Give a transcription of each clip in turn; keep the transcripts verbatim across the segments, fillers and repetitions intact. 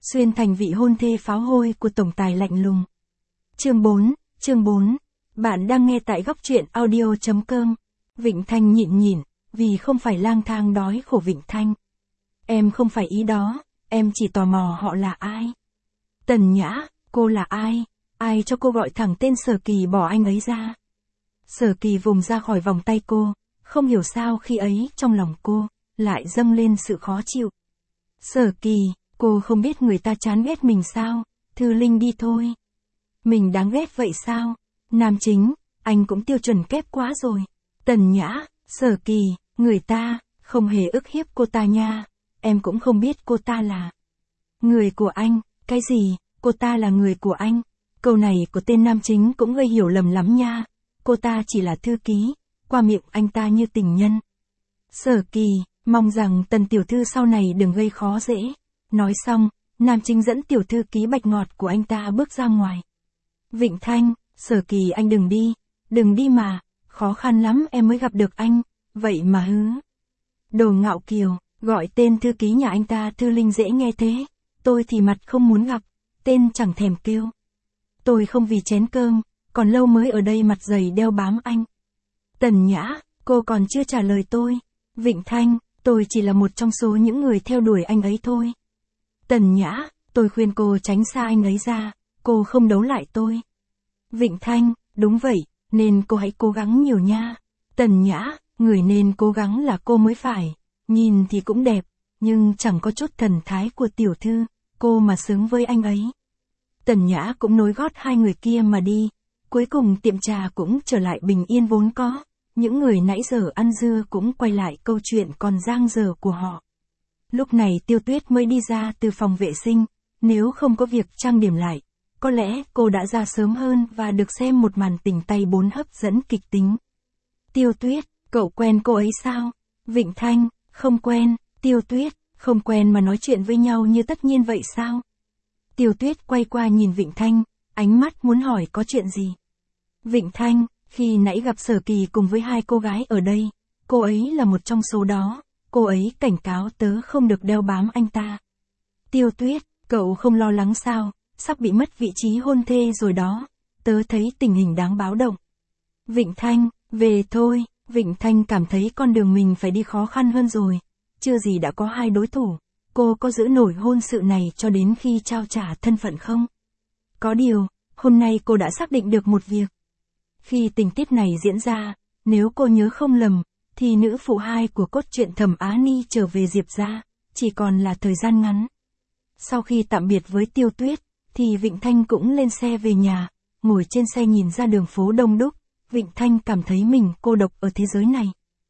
xuyên thành vị hôn thê pháo hôi của tổng tài lạnh lùng. Chương bốn, chương bốn. Bạn đang nghe tại góc truyện audio chấm com. Vịnh Thanh nhịn nhịn, vì không phải lang thang đói khổ Vịnh Thanh. Em không phải ý đó, em chỉ tò mò họ là ai. Tần Nhã, cô là ai? Ai cho cô gọi thẳng tên Sở Kỳ bỏ anh ấy ra? Sở Kỳ vùng ra khỏi vòng tay cô, không hiểu sao khi ấy trong lòng cô lại dâng lên sự khó chịu. Sở Kỳ, cô không biết người ta chán ghét mình sao? Thư Linh đi thôi. Mình đáng ghét vậy sao? Nam chính, anh cũng tiêu chuẩn kép quá rồi. Tần Nhã, Sở Kỳ, người ta không hề ức hiếp cô ta nha. Em cũng không biết cô ta là người của anh. Cái gì? Cô ta là người của anh? Câu này của tên nam chính cũng gây hiểu lầm lắm nha. Cô ta chỉ là thư ký, qua miệng anh ta như tình nhân. Sở Kỳ, mong rằng Tần tiểu thư sau này đừng gây khó dễ. Nói xong, nam chính dẫn tiểu thư ký bạch ngọt của anh ta bước ra ngoài. Vịnh Thanh, Sở Kỳ anh đừng đi, đừng đi mà, khó khăn lắm em mới gặp được anh, vậy mà hứ. Đồ ngạo kiều, gọi tên thư ký nhà anh ta Thư Linh dễ nghe thế, tôi thì mặt không muốn gặp, tên chẳng thèm kêu. Tôi không vì chén cơm, còn lâu mới ở đây mặt dày đeo bám anh. Tần Nhã, cô còn chưa trả lời tôi. Vịnh Thanh, tôi chỉ là một trong số những người theo đuổi anh ấy thôi. Tần Nhã, tôi khuyên cô tránh xa anh ấy ra, cô không đấu lại tôi. Vịnh Thanh, đúng vậy, nên cô hãy cố gắng nhiều nha. Tần Nhã, người nên cố gắng là cô mới phải, nhìn thì cũng đẹp, nhưng chẳng có chút thần thái của tiểu thư, cô mà xứng với anh ấy. Tần Nhã cũng nối gót hai người kia mà đi, cuối cùng tiệm trà cũng trở lại bình yên vốn có, những người nãy giờ ăn dưa cũng quay lại câu chuyện còn dang dở của họ. Lúc này Tiêu Tuyết mới đi ra từ phòng vệ sinh, nếu không có việc trang điểm lại, có lẽ cô đã ra sớm hơn và được xem một màn tình tay bốn hấp dẫn kịch tính. Tiêu Tuyết, cậu quen cô ấy sao? Vịnh Thanh, không quen. Tiêu Tuyết, không quen mà nói chuyện với nhau như tất nhiên vậy sao? Tiêu Tuyết quay qua nhìn Vịnh Thanh, ánh mắt muốn hỏi có chuyện gì. Vịnh Thanh, khi nãy gặp Sở Kỳ cùng với hai cô gái ở đây, cô ấy là một trong số đó, cô ấy cảnh cáo tớ không được đeo bám anh ta. Tiêu Tuyết, cậu không lo lắng sao, sắp bị mất vị trí hôn thê rồi đó, tớ thấy tình hình đáng báo động. Vịnh Thanh, về thôi, Vịnh Thanh cảm thấy con đường mình phải đi khó khăn hơn rồi, chưa gì đã có hai đối thủ, cô có giữ nổi hôn sự này cho đến khi trao trả thân phận không? Có điều, hôm nay cô đã xác định được một việc. Khi tình tiết này diễn ra, nếu cô nhớ không lầm, thì nữ phụ hai của cốt truyện Thẩm Á Ni trở về Diệp gia, chỉ còn là thời gian ngắn. Sau khi tạm biệt với Tiêu Tuyết, thì Vịnh Thanh cũng lên xe về nhà, ngồi trên xe nhìn ra đường phố đông đúc, Vịnh Thanh cảm thấy mình cô độc ở thế giới này.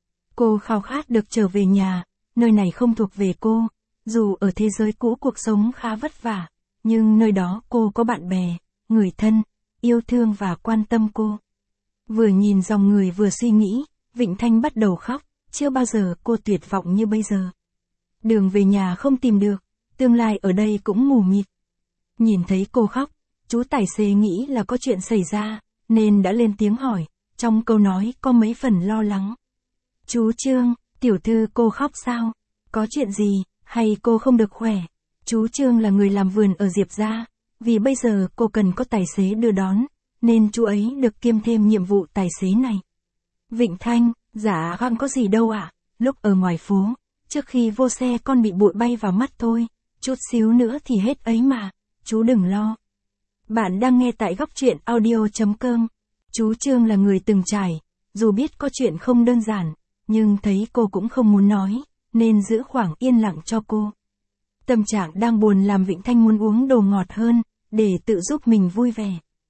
Cô khao khát được trở về nhà, nơi này không thuộc về cô, dù ở thế giới cũ cuộc sống khá vất vả, nhưng nơi đó cô có bạn bè, người thân, yêu thương và quan tâm cô. Vừa nhìn dòng người vừa suy nghĩ, Vịnh Thanh bắt đầu khóc, chưa bao giờ cô tuyệt vọng như bây giờ. Đường về nhà không tìm được, tương lai ở đây cũng mù mịt. Nhìn thấy cô khóc, chú tài xế nghĩ là có chuyện xảy ra, nên đã lên tiếng hỏi, trong câu nói có mấy phần lo lắng. Chú Trương, tiểu thư cô khóc sao? Có chuyện gì, hay cô không được khỏe? Chú Trương là người làm vườn ở Diệp gia, vì bây giờ cô cần có tài xế đưa đón, nên chú ấy được kiêm thêm nhiệm vụ tài xế này. Vịnh Thanh, dạ không có gì đâu ạ, lúc ở ngoài phố, trước khi vô xe con bị bụi bay vào mắt thôi, chút xíu nữa thì hết ấy mà, chú đừng lo. Bạn đang nghe tại góc truyện audio chấm com. Chú Trương là người từng trải, dù biết có chuyện không đơn giản, nhưng thấy cô cũng không muốn nói, nên giữ khoảng yên lặng cho cô. Tâm trạng đang buồn làm Vịnh Thanh muốn uống đồ ngọt hơn, để tự giúp mình vui vẻ.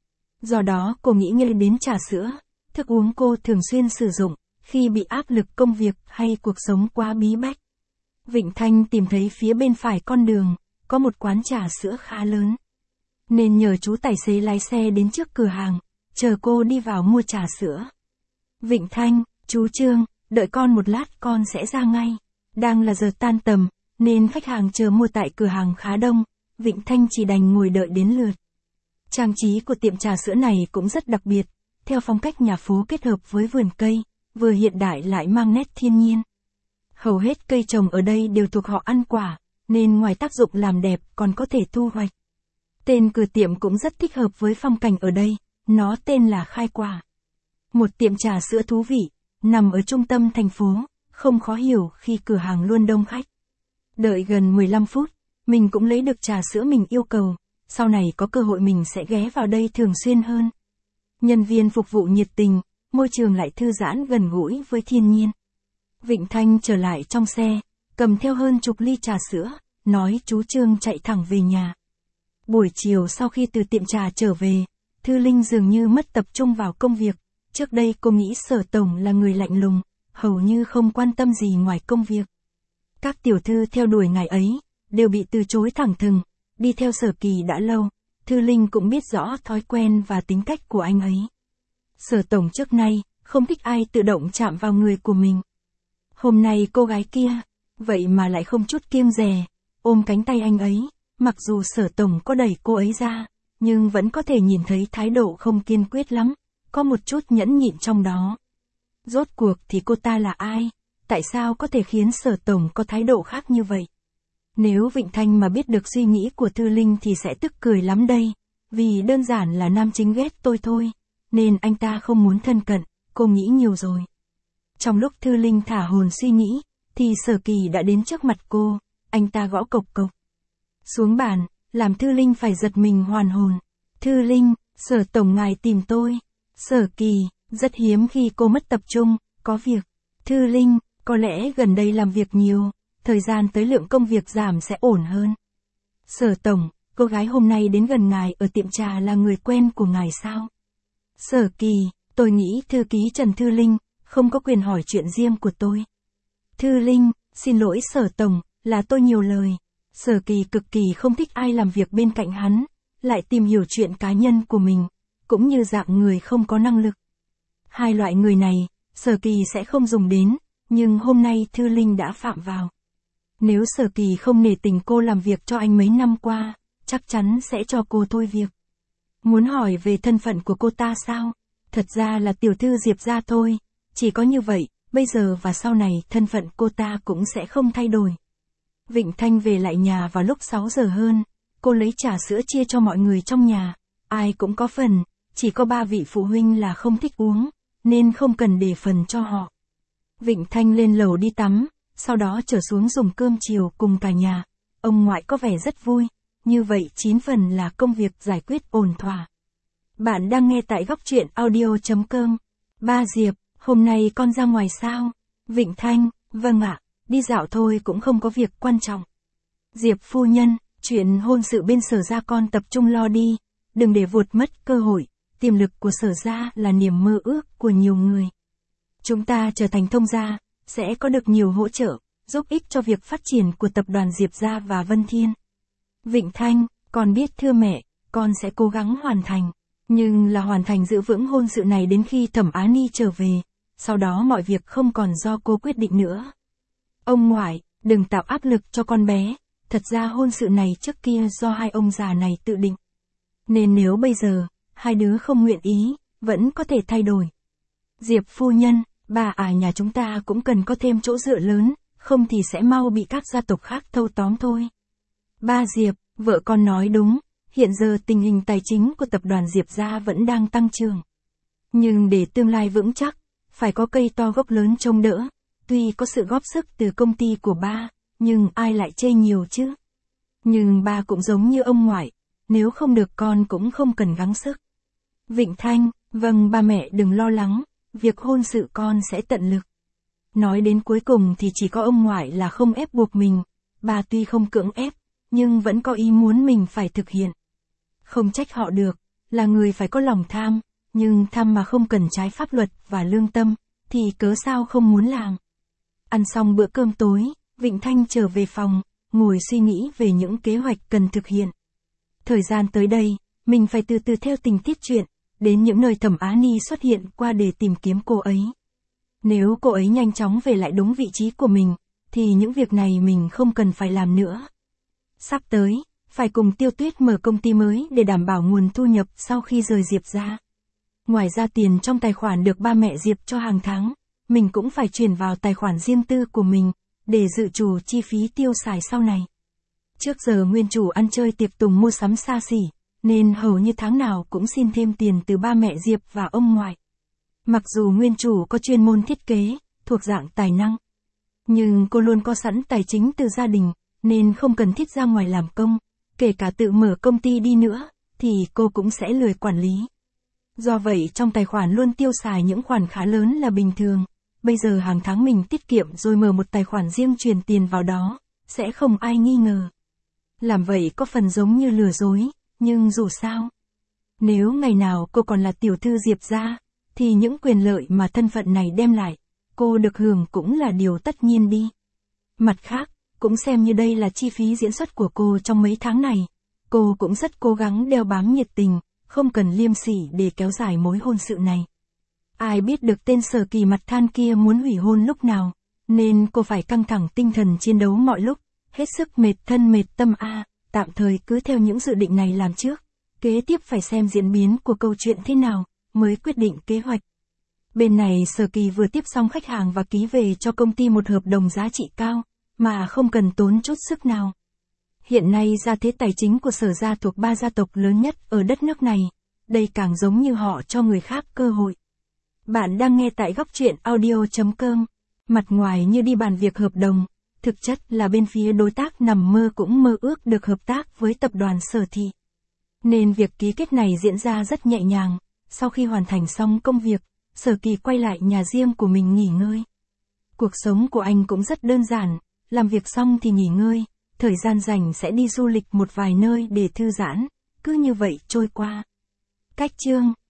Do đó cô nghĩ ngay đến trà sữa, thức uống cô thường xuyên sử dụng, khi bị áp lực công việc hay cuộc sống quá bí bách. Vịnh Thanh tìm thấy phía bên phải con đường, có một quán trà sữa khá lớn. Nên nhờ chú tài xế lái xe đến trước cửa hàng, chờ cô đi vào mua trà sữa. Vịnh Thanh, chú Trương, đợi con một lát con sẽ ra ngay. Đang là giờ tan tầm, nên khách hàng chờ mua tại cửa hàng khá đông, Vịnh Thanh chỉ đành ngồi đợi đến lượt. Trang trí của tiệm trà sữa này cũng rất đặc biệt, theo phong cách nhà phố kết hợp với vườn cây, vừa hiện đại lại mang nét thiên nhiên. Hầu hết cây trồng ở đây đều thuộc họ ăn quả, nên ngoài tác dụng làm đẹp còn có thể thu hoạch. Tên cửa tiệm cũng rất thích hợp với phong cảnh ở đây, nó tên là Khai Quả. Một tiệm trà sữa thú vị, nằm ở trung tâm thành phố, không khó hiểu khi cửa hàng luôn đông khách. Đợi gần mười lăm phút, mình cũng lấy được trà sữa mình yêu cầu, sau này có cơ hội mình sẽ ghé vào đây thường xuyên hơn. Nhân viên phục vụ nhiệt tình, môi trường lại thư giãn gần gũi với thiên nhiên. Vịnh Thanh trở lại trong xe, cầm theo hơn chục ly trà sữa, nói chú Trương chạy thẳng về nhà. Buổi chiều sau khi từ tiệm trà trở về, Thư Linh dường như mất tập trung vào công việc. Trước đây cô nghĩ Sở Tổng là người lạnh lùng, hầu như không quan tâm gì ngoài công việc. Các tiểu thư theo đuổi ngài ấy, đều bị từ chối thẳng thừng, đi theo Sở Kỳ đã lâu, Thư Linh cũng biết rõ thói quen và tính cách của anh ấy. Sở Tổng trước nay, không thích ai tự động chạm vào người của mình. Hôm nay cô gái kia, vậy mà lại không chút kiêng dè, ôm cánh tay anh ấy, mặc dù Sở Tổng có đẩy cô ấy ra, nhưng vẫn có thể nhìn thấy thái độ không kiên quyết lắm, có một chút nhẫn nhịn trong đó. Rốt cuộc thì cô ta là ai? Tại sao có thể khiến Sở Tổng có thái độ khác như vậy? Nếu Vịnh Thanh mà biết được suy nghĩ của Thư Linh thì sẽ tức cười lắm đây, vì đơn giản là nam chính ghét tôi thôi, nên anh ta không muốn thân cận, cô nghĩ nhiều rồi. Trong lúc Thư Linh thả hồn suy nghĩ, thì Sở Kỳ đã đến trước mặt cô, anh ta gõ cộc cộc xuống bàn, làm Thư Linh phải giật mình hoàn hồn. Thư Linh, Sở Tổng ngài tìm tôi. Sở Kỳ, rất hiếm khi cô mất tập trung, có việc. Thư Linh, có lẽ gần đây làm việc nhiều, thời gian tới lượng công việc giảm sẽ ổn hơn. Sở Tổng, cô gái hôm nay đến gần ngài ở tiệm trà là người quen của ngài sao? Sở Kỳ, tôi nghĩ thư ký Trần Thư Linh, không có quyền hỏi chuyện riêng của tôi. Thư Linh, xin lỗi Sở Tổng, là tôi nhiều lời. Sở Kỳ cực kỳ không thích ai làm việc bên cạnh hắn, lại tìm hiểu chuyện cá nhân của mình, cũng như dạng người không có năng lực. Hai loại người này, Sở Kỳ sẽ không dùng đến, nhưng hôm nay Thư Linh đã phạm vào. Nếu Sở Kỳ không nể tình cô làm việc cho anh mấy năm qua, chắc chắn sẽ cho cô thôi việc. Muốn hỏi về thân phận của cô ta sao? Thật ra là tiểu thư Diệp gia thôi, chỉ có như vậy, bây giờ và sau này thân phận cô ta cũng sẽ không thay đổi. Vịnh Thanh về lại nhà vào lúc sáu giờ hơn, cô lấy trà sữa chia cho mọi người trong nhà, ai cũng có phần, chỉ có ba vị phụ huynh là không thích uống, nên không cần để phần cho họ. Vịnh Thanh lên lầu đi tắm, sau đó trở xuống dùng cơm chiều cùng cả nhà, ông ngoại có vẻ rất vui, như vậy chín phần là công việc giải quyết ổn thỏa. Bạn đang nghe tại góc truyện audio chấm com. Ba Diệp, hôm nay con ra ngoài sao? Vịnh Thanh, vâng ạ, đi dạo thôi cũng không có việc quan trọng. Diệp phu nhân, chuyện hôn sự bên Sở gia con tập trung lo đi, đừng để vụt mất cơ hội, tiềm lực của Sở gia là niềm mơ ước của nhiều người. Chúng ta trở thành thông gia, sẽ có được nhiều hỗ trợ, giúp ích cho việc phát triển của tập đoàn Diệp gia và Vân Thiên. Vịnh Thanh, con biết thưa mẹ, con sẽ cố gắng hoàn thành, nhưng là hoàn thành giữ vững hôn sự này đến khi Thẩm Á Ni trở về, sau đó mọi việc không còn do cô quyết định nữa. Ông ngoại, đừng tạo áp lực cho con bé, thật ra hôn sự này trước kia do hai ông già này tự định. Nên nếu bây giờ, hai đứa không nguyện ý, vẫn có thể thay đổi. Diệp phu nhân, bà à nhà chúng ta cũng cần có thêm chỗ dựa lớn, không thì sẽ mau bị các gia tộc khác thâu tóm thôi. Ba Diệp, vợ con nói đúng, hiện giờ tình hình tài chính của tập đoàn Diệp gia vẫn đang tăng trưởng. Nhưng để tương lai vững chắc, phải có cây to gốc lớn trông đỡ, tuy có sự góp sức từ công ty của ba, nhưng ai lại chê nhiều chứ? Nhưng ba cũng giống như ông ngoại, nếu không được con cũng không cần gắng sức. Vịnh Thanh, vâng ba mẹ đừng lo lắng, việc hôn sự con sẽ tận lực. Nói đến cuối cùng thì chỉ có ông ngoại là không ép buộc mình, bà tuy không cưỡng ép, nhưng vẫn có ý muốn mình phải thực hiện. Không trách họ được, là người phải có lòng tham, nhưng tham mà không cần trái pháp luật và lương tâm, thì cớ sao không muốn làm. Ăn xong bữa cơm tối, Vịnh Thanh trở về phòng, ngồi suy nghĩ về những kế hoạch cần thực hiện. Thời gian tới đây, mình phải từ từ theo tình tiết truyện, đến những nơi Thẩm Á Ni xuất hiện qua để tìm kiếm cô ấy. Nếu cô ấy nhanh chóng về lại đúng vị trí của mình, thì những việc này mình không cần phải làm nữa. Sắp tới, phải cùng Tiêu Tuyết mở công ty mới để đảm bảo nguồn thu nhập sau khi rời Diệp ra. Ngoài ra tiền trong tài khoản được ba mẹ Diệp cho hàng tháng, mình cũng phải chuyển vào tài khoản riêng tư của mình, để dự trù chi phí tiêu xài sau này. Trước giờ nguyên chủ ăn chơi tiệc tùng mua sắm xa xỉ, nên hầu như tháng nào cũng xin thêm tiền từ ba mẹ Diệp và ông ngoại. Mặc dù nguyên chủ có chuyên môn thiết kế, thuộc dạng tài năng, nhưng cô luôn có sẵn tài chính từ gia đình, nên không cần thiết ra ngoài làm công, kể cả tự mở công ty đi nữa, thì cô cũng sẽ lười quản lý. Do vậy trong tài khoản luôn tiêu xài những khoản khá lớn là bình thường. Bây giờ hàng tháng mình tiết kiệm rồi mở một tài khoản riêng truyền tiền vào đó, sẽ không ai nghi ngờ. Làm vậy có phần giống như lừa dối, nhưng dù sao, nếu ngày nào cô còn là tiểu thư Diệp gia, thì những quyền lợi mà thân phận này đem lại, cô được hưởng cũng là điều tất nhiên đi. Mặt khác, cũng xem như đây là chi phí diễn xuất của cô trong mấy tháng này. Cô cũng rất cố gắng đeo bám nhiệt tình, không cần liêm sỉ để kéo dài mối hôn sự này. Ai biết được tên Sở Kỳ mặt than kia muốn hủy hôn lúc nào, nên cô phải căng thẳng tinh thần chiến đấu mọi lúc, hết sức mệt thân mệt tâm a. Tạm thời cứ theo những dự định này làm trước, kế tiếp phải xem diễn biến của câu chuyện thế nào, mới quyết định kế hoạch. Bên này Sở Kỳ vừa tiếp xong khách hàng và ký về cho công ty một hợp đồng giá trị cao, mà không cần tốn chút sức nào. Hiện nay gia thế tài chính của Sở gia thuộc ba gia tộc lớn nhất ở đất nước này, đây càng giống như họ cho người khác cơ hội. Bạn đang nghe tại góc truyện audio chấm com. Mặt ngoài như đi bàn việc hợp đồng, thực chất là bên phía đối tác nằm mơ cũng mơ ước được hợp tác với tập đoàn Sở Thị. Nên việc ký kết này diễn ra rất nhẹ nhàng. Sau khi hoàn thành xong công việc, Sở Kỳ quay lại nhà riêng của mình nghỉ ngơi. Cuộc sống của anh cũng rất đơn giản, làm việc xong thì nghỉ ngơi, thời gian rảnh sẽ đi du lịch một vài nơi để thư giãn, cứ như vậy trôi qua. Cách chương